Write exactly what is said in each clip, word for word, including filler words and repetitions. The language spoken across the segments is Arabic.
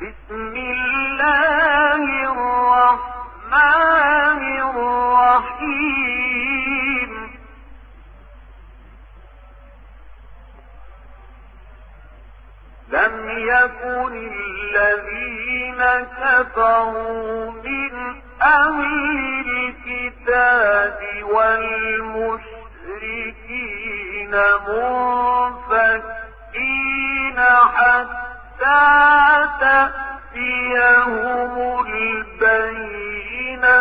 بسم الله الرحمن الرحيم لم يكن الذين كفروا من أهل الكتاب والمشركين منفكين حتى تأتيهم البينة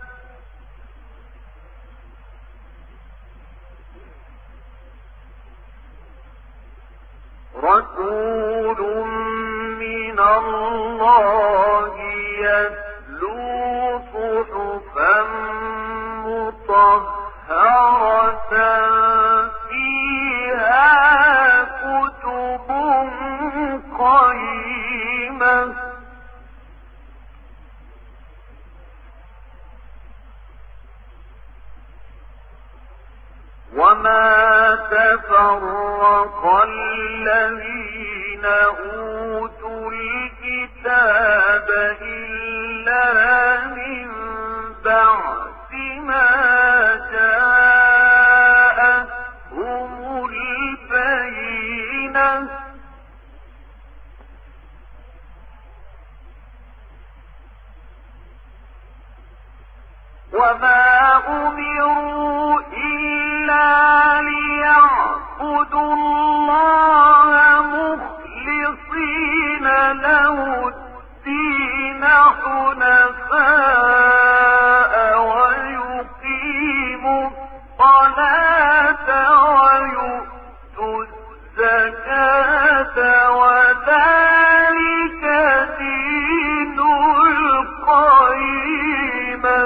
رسول من الله يتلو صحفا مطهرة فيها كتب قيمة وما تفرق الذين أوتوا الكتاب إلا من بعد ما جاءتهم البينة وما أمروا إلا ليعبدوا الله مخلصين له الدين حنفاء ويقيموا الصلاة ويؤتوا الزكاة وذلك دين القيمة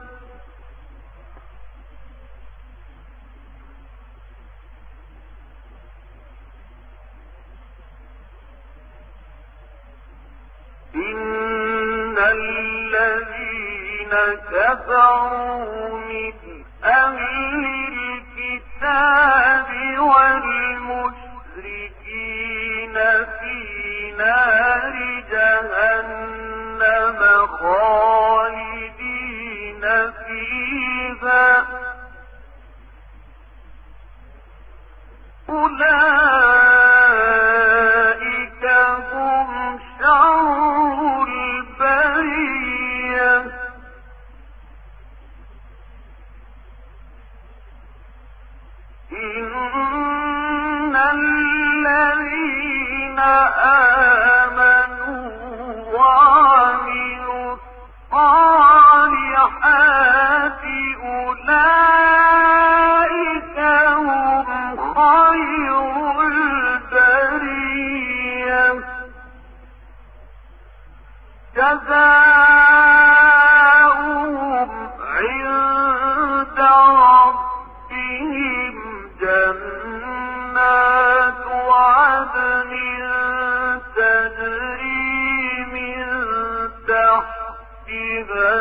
إن الذين كفروا من أهل الكتاب والمشركين في نار جهنم خالدين فيها أولئك هم شر البرية إن الذين آمنوا وعملوا الصالحات أولئك هم خير البرية جزاؤهم عند ربهم جنات عدن تجري من تحتها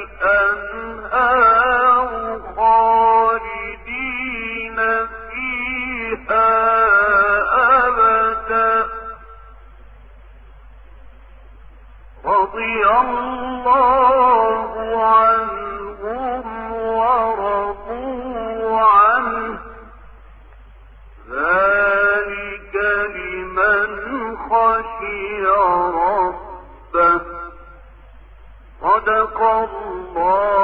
الأنهار خالدين فيها أبدا رضي الله عنهم ورضوا عنه ذلك لمن خشي ربه صدق الله